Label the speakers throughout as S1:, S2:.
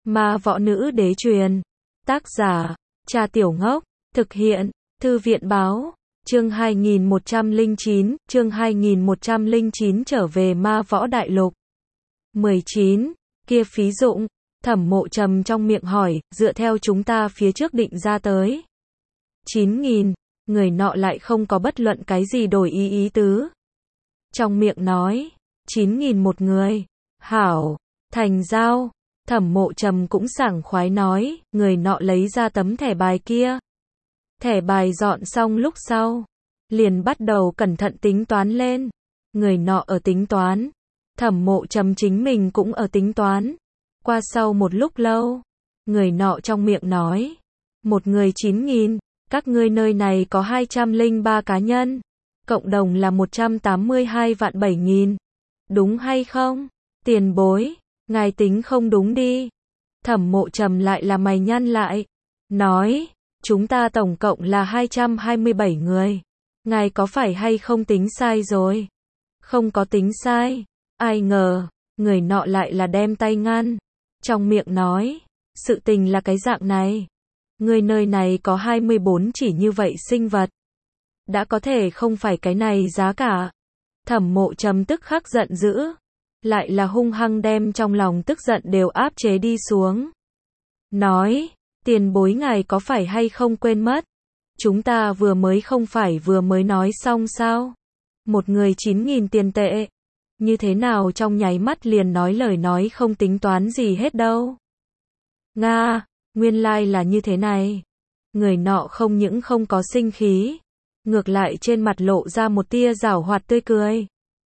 S1: Ma võ nữ đế truyền. Tác giả, Cha Tiểu Ngốc. Thực hiện, Thư viện báo. Chương 2109 trở về Ma Võ Đại Lục. 19. Kia phí dụng. Thẩm Mộ Trầm trong miệng hỏi, dựa theo chúng ta phía trước định ra tới 9.000, người nọ lại không có bất luận cái gì đổi ý tứ. Trong miệng nói, 9.000 một người. Hảo, thành giao. Thẩm Mộ Trầm cũng sảng khoái nói, người nọ lấy ra tấm thẻ bài kia. Thẻ bài dọn xong lúc sau, liền bắt đầu cẩn thận tính toán lên. Người nọ ở tính toán, Thẩm Mộ Trầm chính mình cũng ở tính toán. Qua sau một lúc lâu, người nọ trong miệng nói, một người 9.000, các ngươi nơi này có 203 cá nhân, cộng đồng là 182 vạn 7.000. Đúng hay không? Tiền bối, ngài tính không đúng đi. Thẩm Mộ Trầm lại là mày nhăn lại, nói, chúng ta tổng cộng là 227 người. Ngài có phải hay không tính sai rồi? Không có tính sai. Ai ngờ, người nọ lại là đem tay ngăn. Trong miệng nói, sự tình là cái dạng này. Người nơi này có 24 chỉ như vậy sinh vật. Đã có thể không phải cái này giá cả. Thẩm Mộ Trầm tức khắc giận dữ. Lại là hung hăng đem trong lòng tức giận đều áp chế đi xuống. Nói, tiền bối ngài có phải hay không quên mất? Chúng ta vừa mới nói xong sao? Một người 9.000 tiền tệ. Như thế nào trong nháy mắt liền nói lời nói không tính toán gì hết đâu. Nga, nguyên lai là như thế này. Người nọ không những không có sinh khí, ngược lại trên mặt lộ ra một tia giảo hoạt tươi cười.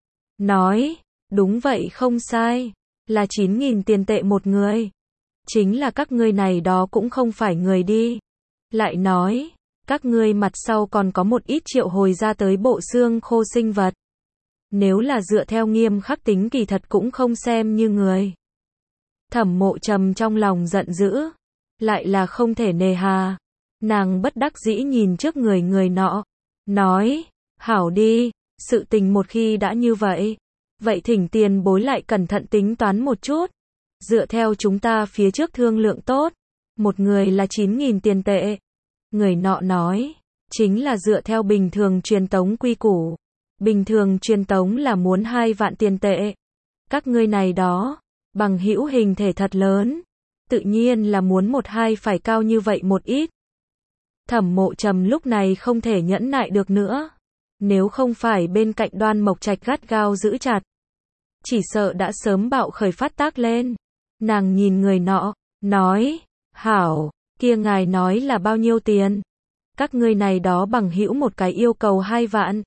S1: Nói, đúng vậy không sai, là 9.000 tiền tệ một người. Chính là các ngươi này đó cũng không phải người đi. Lại nói, các ngươi mặt sau còn có một ít triệu hồi ra tới bộ xương khô sinh vật. Nếu là dựa theo nghiêm khắc tính kỳ thật cũng không xem như người. Thẩm Mộ Trầm trong lòng giận dữ, lại là không thể nề hà. Nàng bất đắc dĩ nhìn trước người nọ, nói, hảo đi, sự tình một khi đã như vậy, vậy thỉnh tiền bối lại cẩn thận tính toán một chút. Dựa theo chúng ta phía trước thương lượng tốt, một người là 9.000 tiền tệ. Người nọ nói, chính là dựa theo bình thường truyền tống quy củ. Bình thường truyền tống là muốn 2 vạn tiền tệ. Các ngươi này đó, bằng hữu hình thể thật lớn, tự nhiên là muốn 1-2 phải cao như vậy một ít. Thẩm Mộ Trầm lúc này không thể nhẫn nại được nữa. Nếu không phải bên cạnh Đoan Mộc Trạch gắt gao giữ chặt, chỉ sợ đã sớm bạo khởi phát tác lên. Nàng nhìn người nọ, nói, hảo, kia ngài nói là bao nhiêu tiền? Các ngươi này đó bằng hữu một cái yêu cầu 2 vạn.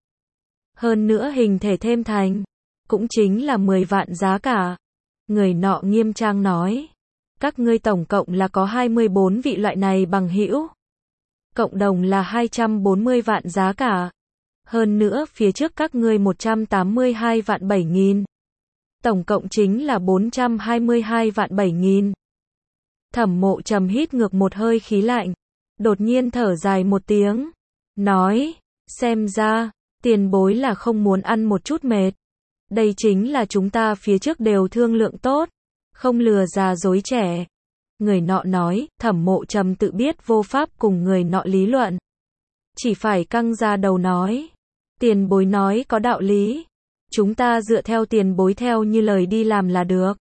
S1: Hơn nữa hình thể thêm thành, cũng chính là 10 vạn giá cả. Người nọ nghiêm trang nói, các ngươi tổng cộng là có 24 vị loại này bằng hữu. Cộng đồng là 240 vạn giá cả. Hơn nữa phía trước các ngươi 182 vạn 7.000. Tổng cộng chính là 422 vạn 7.000. Thẩm Mộ Trầm hít ngược một hơi khí lạnh, đột nhiên thở dài một tiếng, nói, xem ra, tiền bối là không muốn ăn một chút mệt. Đây chính là chúng ta phía trước đều thương lượng tốt, không lừa già dối trẻ. Người nọ nói, Thẩm Mộ Trầm tự biết vô pháp cùng người nọ lý luận. Chỉ phải căng ra đầu nói, tiền bối nói có đạo lý. Chúng ta dựa theo tiền bối theo như lời đi làm là được.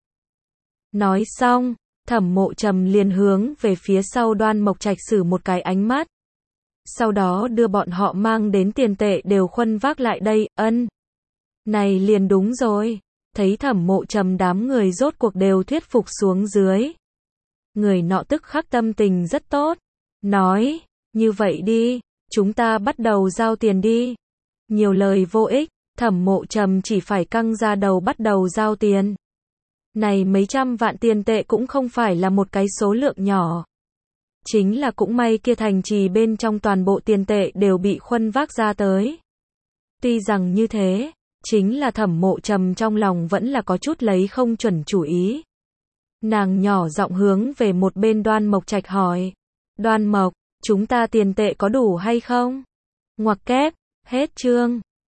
S1: Nói xong, Thẩm Mộ Trầm liền hướng về phía sau Đoan Mộc Trạch sử một cái ánh mắt. Sau đó đưa bọn họ mang đến tiền tệ đều khuân vác lại đây, ân. Này liền đúng rồi. Thấy Thẩm Mộ Trầm đám người rốt cuộc đều thuyết phục xuống dưới. Người nọ tức khắc tâm tình rất tốt. Nói, như vậy đi, chúng ta bắt đầu giao tiền đi. Nhiều lời vô ích, Thẩm Mộ Trầm chỉ phải căng ra đầu bắt đầu giao tiền. Này mấy trăm vạn tiền tệ cũng không phải là một cái số lượng nhỏ. Chính là cũng may kia thành trì bên trong toàn bộ tiền tệ đều bị khuân vác ra tới. Tuy rằng như thế, chính là Thẩm Mộ Trầm trong lòng vẫn là có chút lấy không chuẩn chủ ý. Nàng nhỏ giọng hướng về một bên Đoan Mộc Trạch hỏi, Đoan Mộc, chúng ta tiền tệ có đủ hay không? Ngoặc kép, hết chương.